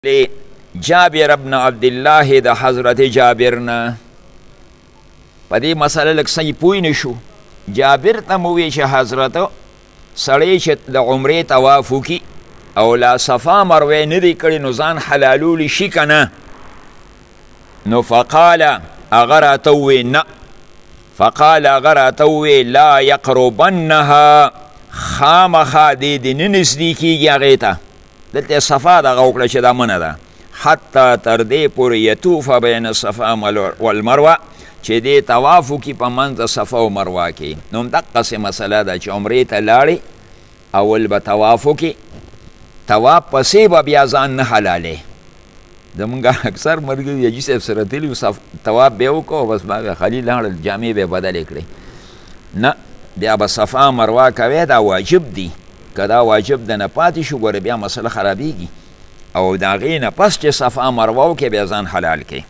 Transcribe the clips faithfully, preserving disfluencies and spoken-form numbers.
جابر ابن عبدالله د حضرت جابر نه په دې مسله لږ صحیح پوه نه شو. جابر ته مو وی چې حضرت سړی چې د عمرې طواف وکړي او لا صفا مروه نه دی کړی نو ځان حلالولی شي که نه؟ نو فقال هغه راته ووی نه فقال هغه راته ووی لا یقربنها خامخا دې دې نه نږدې کېږي هغې ته. دلته صفا دغه وکړه چې دا منه ده حتی تر دې پورې یطوف بین الصفا والمروه چې دې طواف وکړي په منځ د صفا او مروه کې. نو همدقسې مسله ده چې عمرې ته لاړې اول به طواف وکړي، طواف پسې به بیا ځان نه حلالې. زمونږ اکثر ملګري حاجي صاحب سره تللي وو طواف به یې وکړو بس به خالي لاړل جامې به یې بدلې کړې. نه بیا به صفا مروه کوې دا واجب دی. که دا واجب د نه پاتې شو ګوره بیا مسله خرابېږي او د هغې نه پس چې صفا مروه وکړې بیا ځان حلال کړې.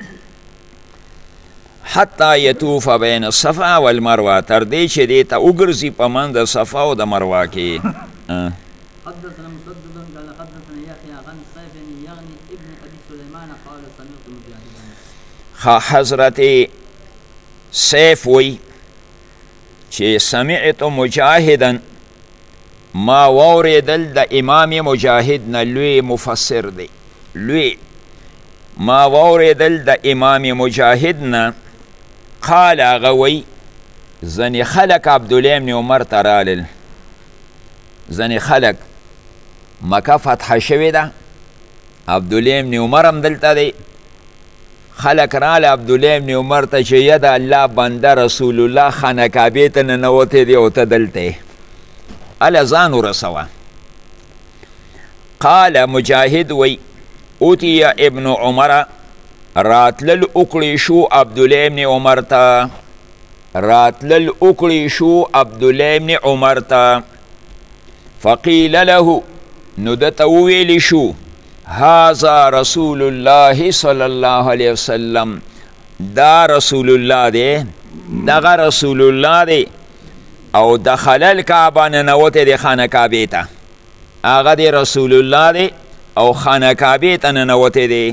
حتی یطوف بین الصفا والمروه تر دې چې دې ته وګرځي په منځ د صفا او د مروه کې. حدثنا مسدد قال حدثنا يحيى عن سيف يعني ابن ابي سليمان قال سمعت مجاهدا. حضرت سیف وی چې سمعت مجاهدا ما واوریدل د امام مجاهد نه لوی مفسر دی لوی ما واوریدل د امام مجاهد نه قال هغه وی ځنې خلک عبدالله بن عمر ته رالل. ځنې خلک مکه فتحه شوې ده عبدالله بن عمر هم دلته دی. خلک راله عبدالله بن عمر ته چې ید الله بنده رسول الله خانه کعبې ته ننوتی دی او ته دلته اله ځان ورسوه. قال مجاهد وی اوتی ابن عمر راتلل اکړی شو عبدالله ابن عمر ته راتلل اکړی شو عبدالله ابن عمر ته فقیل له نو دته وویلی شو هذا رسول الله صلی الله علیه وسلم دا رسول الله دی دغه رسول الله دی او دخل الکعبه ننوتی دی خانه کعبې ته هغه دی رسول الله دی او خانه کعبې ته ننوتی دی.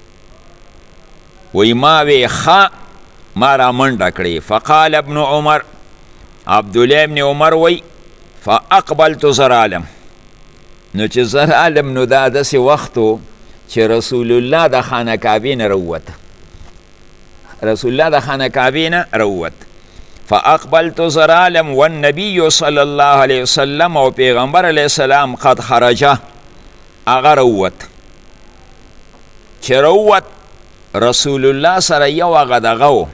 وی ما وی ښه ما را منډه کړې. فقال ابن عمر عبدالله ابن عمر وی فاقبلت زرالم نو چې زرالم نو دا داسې وخت و چې رسول الله د خانه کعبې نه راووت رسول الله د خانه کعبې نه راووت. فاقبلت زرالم والنبي صلی الله علیه وسلم او پیغمبر علیه السلام قد خرجه هغه راووت. چې راووت رسول الله سره یو هغه دغه و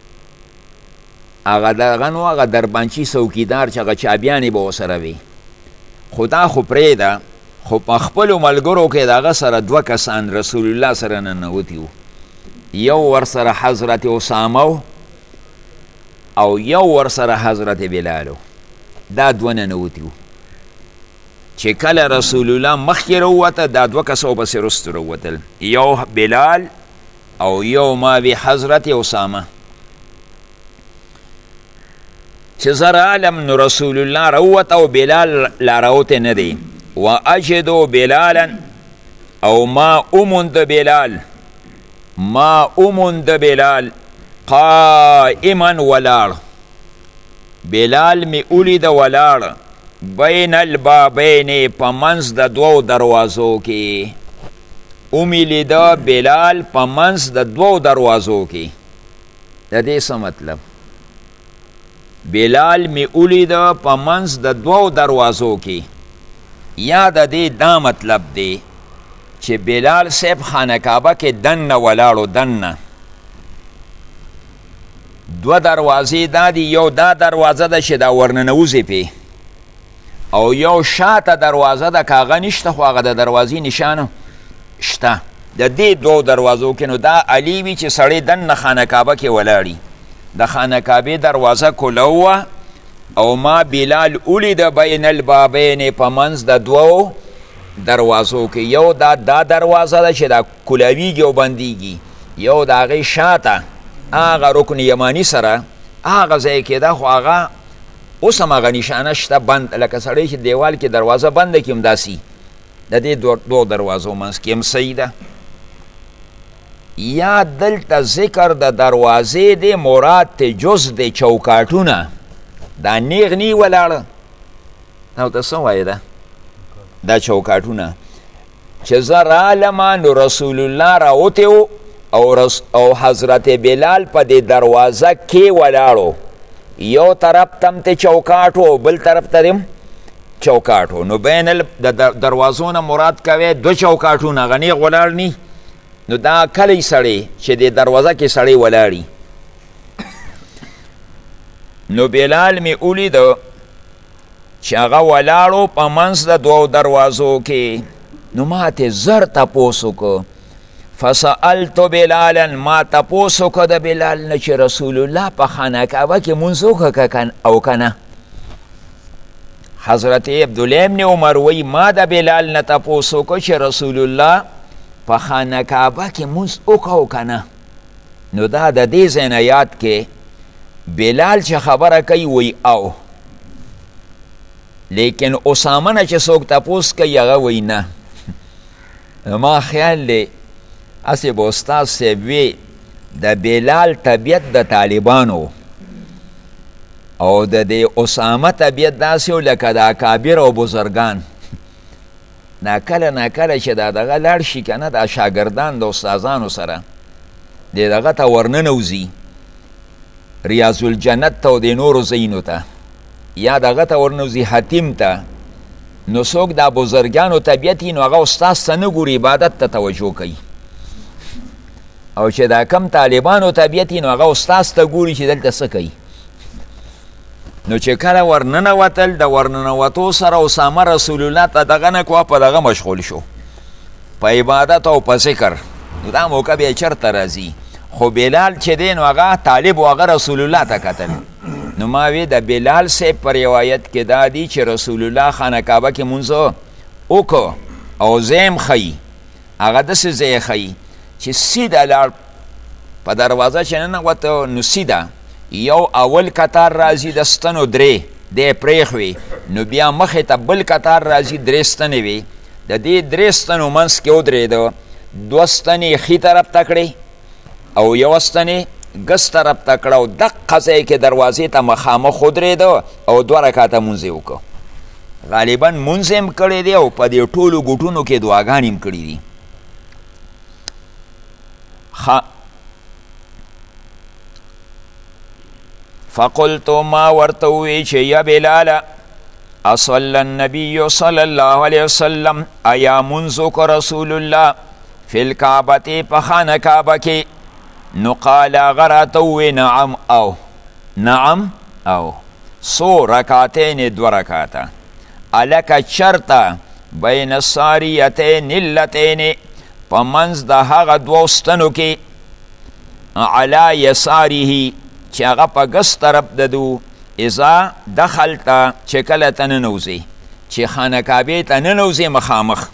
هغه دغه نو هغه دربانچي څوکیدار چې هغه چابیانې به ورسره وي. خو دا خو پرېږده خو په خپلو ملګرو کې د هغه سره دوه کسان رسول الله سره ننوتي وو. یو ورسره حضرت اسامه او یو ورسره حضرت بلالو دا دوه ننوتي وو. چې کله رسول الله مخکې راووته دا دوه کسو پسې رستو راووتل یو بلال او یو ما بی حضرت اسامه. چې زر عالم نو رسول الله راووت او بلال لا راوتی نه دی. و اجدو بلالا او ما اموند بلال ما اموند بلال قائما ولاړ بلال می اولید ولاړ بین البابین په منځ د دوو دروازو کې اومی لیده بلال په منځ د دوو دروازو کې. د دې څه مطلب بلال می اولیده په منځ د دوو دروازو کې یا د دې دا مطلب دی چې بلال صاحب خانه کعبه کې دننه ولاړو دننه دوه دروازې دا دي یو دا دروازه ده چې دا ورننوځي پې او یو شاته دروازه ده که هغه نشته خو هغه د دروازې نشانه شته. د دې دوو دروازو کې نو دا علی وي چې سړی دننه خانه کعبه کې ولاړي. د خانه کعبې دروازه کلو وه او ما بلال اولید بین البابین په منځ د دوو دروازو کې یو دا دا دروازه ده چې دا کلویږي او بندیږي یو د هغې شاته هغه رکن یمانی سره هغه ځای کې ده خو هغه اوس هم هغه نشانه شته بند لکه سړی چې دیوال کې دروازه بنده کړي همداسې د د دې دوو دروازو منځ کې هم صحیح ده. یا دلته ذکر د دروازې دی مراد ته جز د چوکاټونه دا نیغ نی ولاړه او ته څه وایې ده دا چوکاټونه چې زه رالمه نو رسول الله راوتی و او, رس او حضرت بلال په دې دروازه کې ولاړو یو طرف تم ته چوکاټ و بل طرف ته دم چوکاټ و نو بین د دروازو نه مراد کوي دو چوکاټونه هغه نیغ ولاړ نی نو دا کلی سړی چې د دروازه کې سړی ولاړي نو بلال می ولیده چې هغه ولاړو په منځ د دوو دروازو کې نو ما ته زر تپوس وکړو فسألتو بلالا ما تپوس وکړه د بلال نه چې رسول الله په خانه کعبه کې مونځ وکړه او که نه حضرت عبدالله ابن عمر وی ما د بلال نه تپوس وکړه چې رسول الله په خانه کعبه کې مونځ وکړه او که نه نو دا د دې ځای نه یاد کې بلال چې خبره کوي وی او لیکن اسامه نه چې څوک تپوس کوي هغه وی نه ما خیال دی اسی به استاد صاحب وی د بلال طبیعت د طالبانو او د دې اسامه طبیعت داسې و لکه د اکابر او بزرگان ناکله ناکله چې دا دغه لاړ شي که نه د شاګردان د استادانو سره د دغه ته ورننوځي ریاض الجنت ته او د نورو ځایونو ته یا دغه ته ورنوځي حتیم ته نو څوک دا بزرګانو طبیعت نو هغه استاد ته نه ګوري عبادت ته توجه کوي او چې دا کم طالبانو طبیعت نو هغه استاد ته ګوري چې دلته څه کوي نو چې کله ورننوتل د ورننوتو سره اسامه رسول الله ته دغه نه کوه په دغه مشغول شو په عبادت او په ذکر نو دا موقع بیا چېرته راځي خو بلال چې دی نو هغه طالب و هغه رسول الله ته کتل نو ما وی د بلال صاحب په روایت کې دا دی چې رسول الله خانه کعبه کې مونځ وکړو او زیم ښیي هغه داسې ځای ښیي چې سیده لاړ په دروازه چې ننوته نو سیده یو اول کتار راځي د ستنو درې دی پرېښوي نو بیا مخې ته بل کتار راځي درې ستنې وي د دې درې ستنو منځ کې ودرېده دوه ستنې ښي طرف ته کړې او یوه ستنې ګس طرف ته کړه او دقه ځای کې دروازې ته مخامخ ودرېده او دوه رکاته مونځ یې وکړو غالبا مونځ یې هم کړی دی او په دې ټولو ګوټونو کې دعاګانې هم کړي دي فقلتو ما ورته ووی چې یا بلاله اصلی النبی صلی الله علیه وسلم ایا مونځ وکړه رسول الله فی الکعبة په خانه کعبه کې نو قال هغه راته ووی نعم او نعم او څو رکعتین دوه رکعته الکه چرته بین الساریتین اللتین په منځ د هغه دوو ستنو کې علی یساره چې هغه په ګس طرف ددو اذا دخلته چې کله ته ننوځې چې خانه کعبې ته ننوځې مخامخ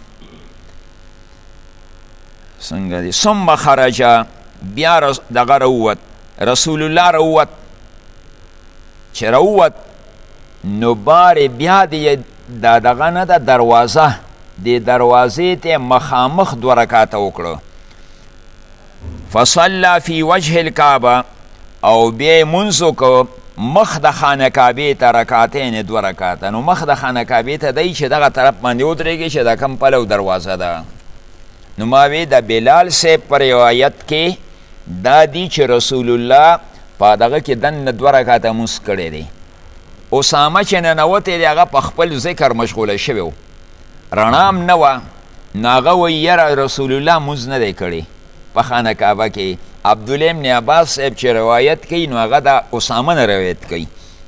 څنګه دی ثم خرج بیا دغه راووت رسول الله راووت چې راووت نو بارې بیا د دا دغه نه ده دروازه د دروازې ته مخامخ دوه رکاته وکړه فصلى فی وجه الکعبه او بیا مونځ وکړه مخ د خانه کعبې ته رکعتین دوه رکاته نو مخ د خانه کعبې ته دی چې دغه طرف باندې ودرېږي چې د کم پلو دروازه ده نو ما وی د بلال صاحب په روایت کې دا دی چې رسول الله په دغه کې دننه دوه رکاته مونځ کړی دی اسامه چې ننوتی دی هغه په خپل ذکر مشغوله شوی و رڼا هم نه وه نو هغه وایي یاره رسول الله مونځ نه دی کړی په خانه کعبه کې عبدالله ابن عباس صاحب چې روایت کوي نو هغه د اسامه نه روایت کوي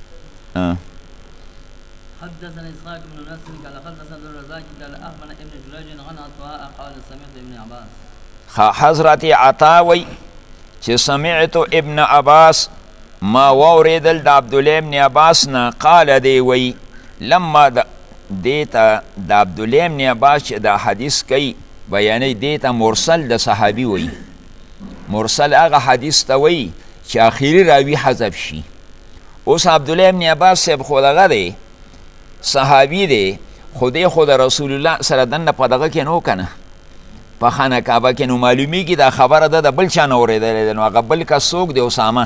حدثنا اسحاق بن نصر قال حدثنا الرزاق قال اخبرنا ابن جريج عن عطاء قال سمعت ابن عباس حضرت عطا وی چې سمعت ابن عباس ما واوریدل د عبدالله ابن عباس نه قال دی وی لما دیتا د عبدالله ابن عباس چې دا حدیث کوي بیانې دیتا مرسل د صحابي وی مرسل هغه حدیث ته وی چې آخري راوي حذف شي اوس عبدالله ابن عباس صاحب خو دغه دی صحابي دی خو دی خو د رسول الله سره دننه په دغه کې نو که نه په خانه کعبه کې نو معلومیږي دا خبره ده د بل چا نه اورېدلې ده نو هغه بل کس څوک دی اسامه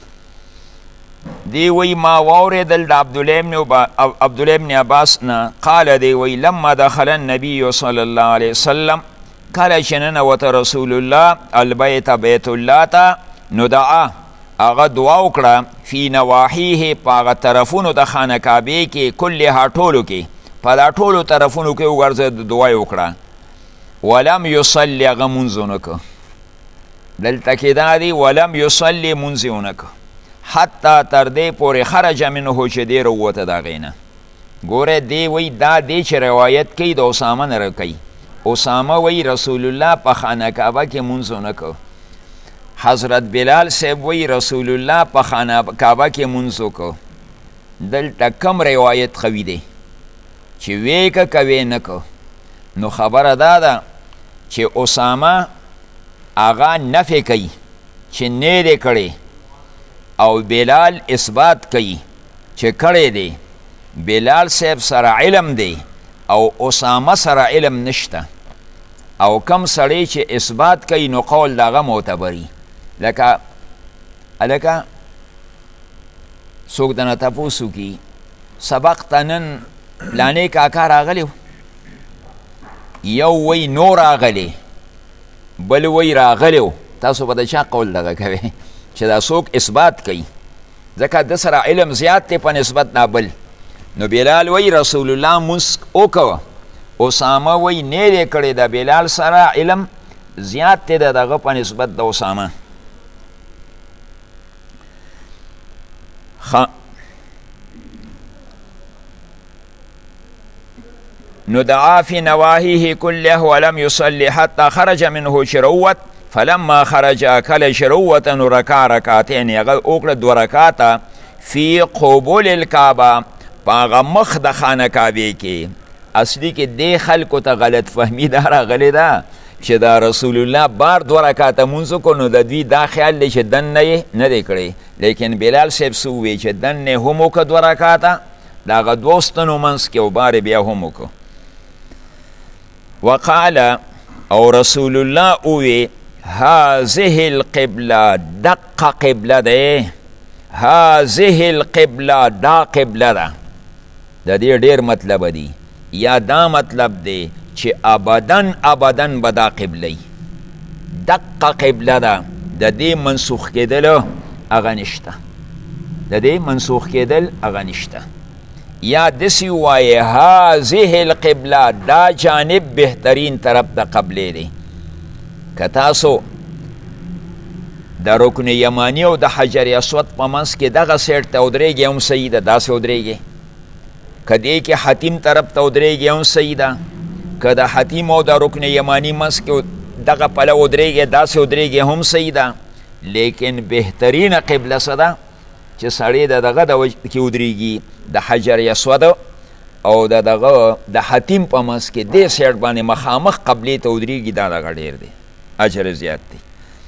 دی وی ما واورېدل د عبدالله ابن عباس نه قال دی وی لما دخل النبي صلی الله علیه وسلم کله چې ننوته رسول الله البیت بیت الله ته نو دعا هغه دعا وکړه فی نواحیه په هغه طرفونو د خانه کعبې کې کلها ټولو کې په دا ټولو طرفونو کې وګرځېد دعا یې وکړه ولم یصلي هغه مونځ ونه که دلته کې دا دی ولم یصلي مونځ یې ونه که حتی تر دې پورې خرج منه چې دی راووته د هغې نه ګوره دی وی دا دی چې روایت کوي د اسامه نه راکوي اسامه وی رسول الله په خانه کعبه کې مونځ ونه که حضرت بلال صاحب وی رسول الله په خانه کعبه کې مونځ وکړو دلته کم روایت قوي دی چې وی که که وی نه که نو خبره دا ده چې اسامه هغه نفی کوي چې نه دی کړی او بلال اثبات کوي چې کړی دی بلال صاحب سره علم دی او اسامه سره علم نشته او کم سړی چې اثبات کوي نو قول دغه معتبري لکه هلکه څوک دنه تپوس وکړي سبق ته نن پلانې کاکا راغلی یو وی نو راغلی بل وی راغلی تاسو به د چا قول دغه کوئ چې دا څوک اثبات کوي ځکه د سره علم زیات دی په نسبت نه بل نو بلال وی رسول الله مونځ وکوه اسامه وی نه دی کړی د بلال سره علم زیات دی د دغه په نسبت د اسامه نو دعا فی نواهیه کله ولم یصلی حتی خرج منه شروت فلما خرج کله شروت نو رکع رکعتین هغه وکړه دو رکعاته فی قبول الکعبه په هغه مخ د خانه کعبې کې اصلي کې دې خلکو ته غلط فهمي دا راغلې ده چې دا رسول الله بار دو رکعاته مونځ وکړو نو د دوی دا خیال دی چې دننه یې نه دی کړی لیکن بلال صاحب څه وویل چې دننه هم وکړه دو رکعاته د هغه دوو ستنو منځ کې او بار بیا هم وکړو وقال او رسول الله اوی هذه القبله دق قبله ده هذه القبله دا قبله ده د دې ډیر مطلب دی یا دا مطلب دی چې ابدن ابدن به دا قبله دق قبله ده د دې منسوخ کېدل هغه نشته د دې منسوخ کېدل هغه نشته یا دسی وایه هذه القبله دا جانب بهترین طرف د قبله دی که تاسو د رکن یمانی او د حجر اسود په منځ کې دغه سیټ ته ودرېږئ هم صحیح ده داسې ودرېږئ که دې کې حتیم طرف ته ودرېږئ هم صحیح ده که د حتیم او د رکن یمانی منځ کې دغه پله ودرېږئ داسې ودرېږئ هم صحیح ده لیکن بهترینه قبله څه ده چې سړی د دغه د وجه کې ودرېږي د حجر اسود او د دغه د حتیم په منځ کې دې سیټ باندې مخامخ قبلې ته ودرېږي دا دغه ډېر دی اجر زیات دی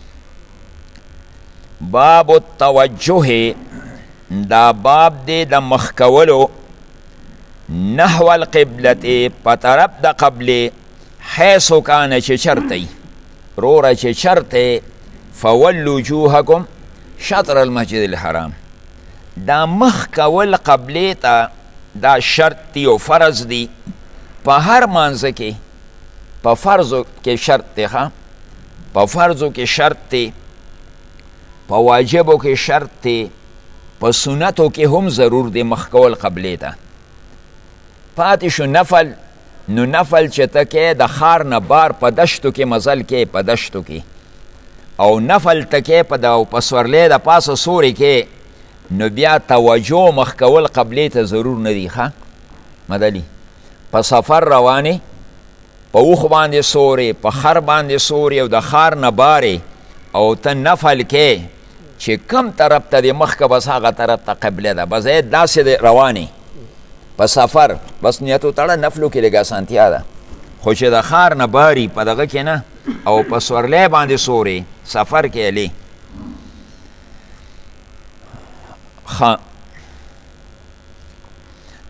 باب التوجه دا باب دی د مخ کولو نحو القبلة په طرف د قبلې حیث کانه چې چرته روره چې چرته فولوا وجوهکم شطر المسجد الحرام دا مخ کول قبلې ته دا شرط دی او فرض دی په هر مانځه کې په فرضو کې شرط دی ښه په فرضو کې شرط دی په واجبو کې شرط دی په سنتو کې هم ضرور دی مخ کول قبلې ته پاتې شو نفل نو نفل چې ته کې د ښار نه بار په دشتو کې مزل کې په دشتو کې او نفل ته کې په د پسورلې د پاسه سوري کې نو بیا توجه مخ کول قبلې ته ضرور نه دی ښه مدلي په سفر روانې په اوښ باندې سورې په خر باندې سورې او د ښار نه بارې او ته نفل کې چې کم طرف ته د مخ که بس هغه طرف ته قبله ده بس یې داسې روانې په سفر بس نیتو تړه نفلو کې لږ اسانتیا ده خو چې د ښار نه باري په دغه کې نه او په سورلی باندې سورې سفر کې علی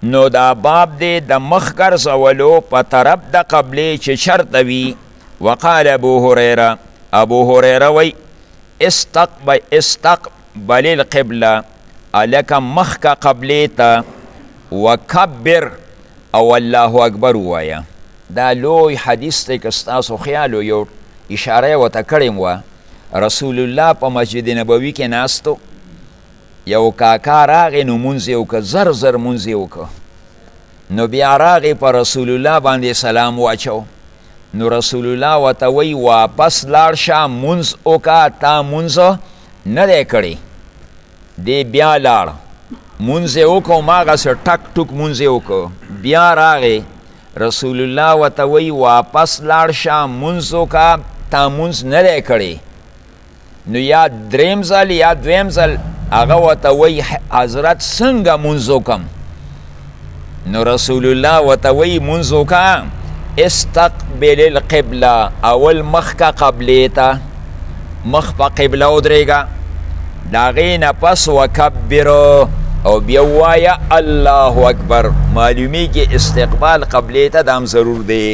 نو دا باب دی د مخ ګرځولو په طرف د قبلې چې شرط وي. وقال ابو هریره ابو هریره وی استقبل استقبل القبله الک مخ کا قبلې ته وکبر او الله اکبر وایا. دا لوی حدیث دی که ستاسو خیالو یو اشاره ورته کړې وه. رسول الله په مسجد نبوي کې ناستو، یو کاکا راغی نو مونځ یې وکړه، زر زر مونځ یې وکړه. نو بیا راغی په رسول الله باندې سلام واچو. نو رسول الله ورته وی واپس لاړ شه مونځ وکړه، تا مونځ نه دی کړی. دی بیا لاړ مونځ یې وکړو، هماغسې ټک ټوک مونځ یې وکړو. بیا راغی رسول الله ورته وی واپس لاړ شه مونځ وکړه، تا مونځ نه دی کړی. نو یا دریم ځل یا دویم ځل هغه ورته وی حضرت څنګه مونځ وکړم؟ نو رسول الله ورته وی مونځ وکړه استقبل القبله، اول مخ کا قبلې ته، مخ په قبله ودرېږه، د هغې نه پس وکبرو او بیا ووایه الله اکبر. معلومیږي استقبال قبلې ته دام ضرور دی.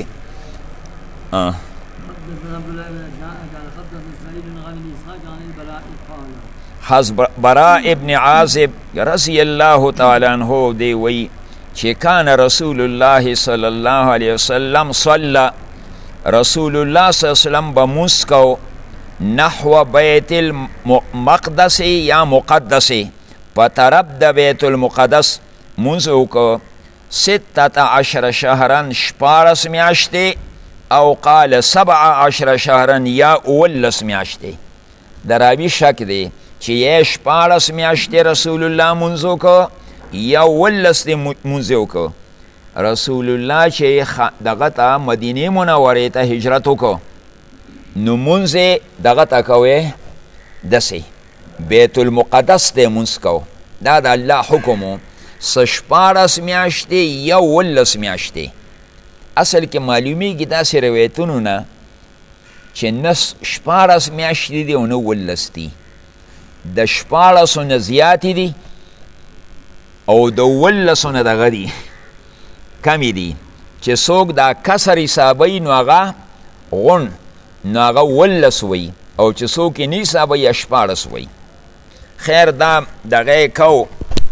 حض براء ابن عازب رضی الله تعالی عنه دی وی چې کان رسول الله صلی الله علیه وسلم صلی رسول الله صلی الله علیه وسلم به مونځ کو نحو بیت المقدس یا مقدس، په طرف د بیت المقدس مونځ وکړو ستة عشر شهرا شپاړس میاشتې او قال سبع عشر شهرا یا اوولس میاشتې. د راوي شک دی چې یې شپاړس میاشتې رسول الله مونځ وکړو یا اوولس دی مونځ وکړو. رسول الله چې دغه ته مدینې منورې ته هجرت وکړو نو مونځ یې دغه ته کوی داسې بیت المقدس دی مونځ کو. دا د الله حکم و څه شپاړس میاشتې یا اوولس میاشتې. اصل کې معلومیږي داسې روایتونو نه چې نه شپاړس میاشتې دي او نه اوولس دي، د شپاړسو نه زیاتې دي او د اوولسو نه دغه دي کمې دي. چې څوک دا کسر حسابوي نو هغه غون نو هغه اوولس وی، او چې څوک یې نه حسابوي یا شپاړس وی. خیر دا دغه کو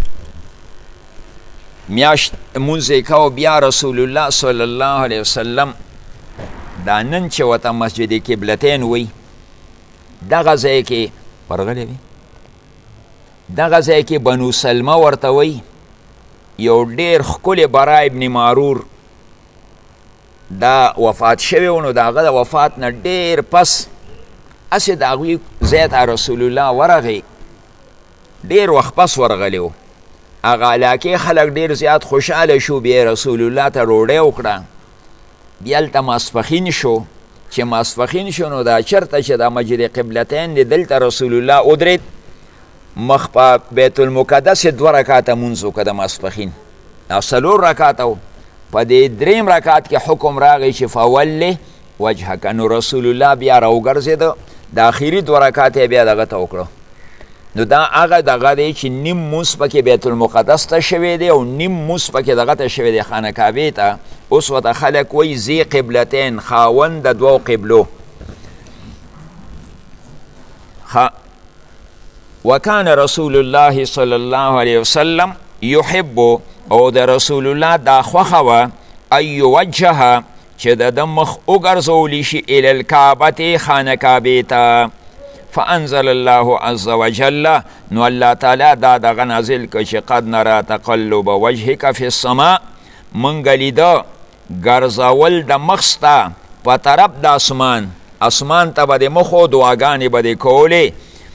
میاشت مونځ یې کو. بیا رسول الله صلی الله علیه وسلم دا نن چې ورته مسجد قبلتین وی، دغه ځای کې ورغلی وي، دغه ځای کې بنو سلمه ورته وی. یو ډېر ښکلی برا ابن معرور دا وفات شوی و. نو د هغه د وفات نه ډېر پس هسې د هغوی ځای ته رسول الله ورغی، ډېر وخت پس ورغلی و. هغه علاقې خلک ډېر زیات خوشحاله شو. بیا رسول الله ته ډوډۍ وکړه. بیا هلته ماسپښین شو. چې ماسپښین شو نو دا چېرته چې دا مسجد قبلتین دی دلته رسول الله ودرېد، مخ په بیت المقدس دوه رکاته مونځ وکړه د ماسپښین، او څلور رکاته و. په دې دریم رکات کې حکم راغی چې فولې وجهک. نو رسول الله بیا راوګرځېده، د آخري دوه رکات یې بیا دغه ته وکړه. نو دا هغه دغه دی چې نیم مونځ پکې بیت المقدس ته شوی دی او نیم مونځ پکې دغه ته شوی دی خانه کعبې ته. اوس ورته خلک وایي ذی قبلتین، خاوند د دوو قبلو. وکان رسول الله صلی الله علیه وسلم یحب، او د رسول الله دا خوښه وه ان یوجهه چې د ده مخ وګرځولی شي الی الکعبة خانه کعبې ته. فانزل الله عز وجل، نو الله تعالی دا دغه نازل که چې قد نرى تقلب وجهک فی السماء، موږ لیده ګرځول د مخ ستا په طرف د اسمان، اسمان ته به د مخو دعاګانې به دې کولې.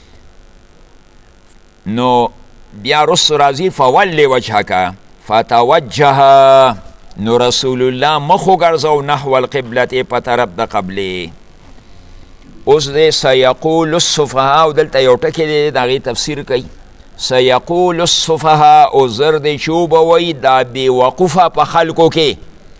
نو بیا رسو راځي فولی وجهک فتوجه، نو رسول الله مخ وګرځو نحو القبلة په طرف د قبلې. اوس دی سیقول الصفحاء، دلته یو ټکی دی د هغې تفسیر کوي. سیقول الصفحاء زر دی چې وبوی دا بېوقوفه په خلکو کې.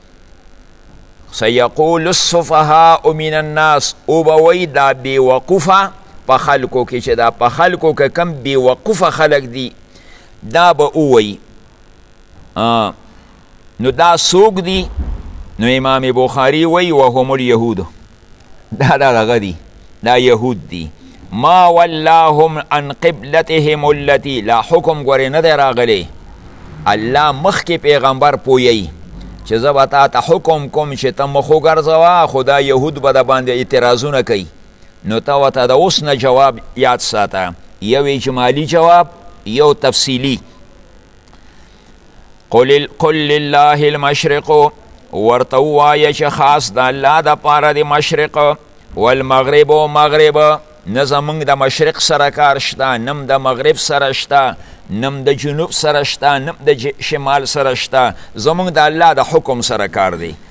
سیقول الصفحاء من الناس، وبوی دا بېوقوفه په خلکو کې، چې دا په خلکو کې کم بېوقوفه خلک دي دا به ووی نو دا څوک دي؟ نو امام بخاري وی وهم الیهود، دا دا دغه دي، دا یهود دي. ما ولاهم عن قبلتهم التي، لا حکم ګورې نه دی راغلی، الله مخکې پیغمبر پویی چې زه به تا ته حکم کوم چې ته مخ وګرځوه، خو دا یهود به د باندې اعتراضونه کوي. نو ته ورته د اوس نه جواب یاد ساته، یو اجمالي جواب، یو تفصیلي. قل قل لله المشرق، ورته ووایه چې خاص د الله دپاره د مشرق والمغرب و مغرب، نه زمونږ د مشرق سره کار شته، نم د مغرب سره شته، نم د جنوب سره شته، نم د شمال سره شته، زمونږ د الله د حکم سره کار دی.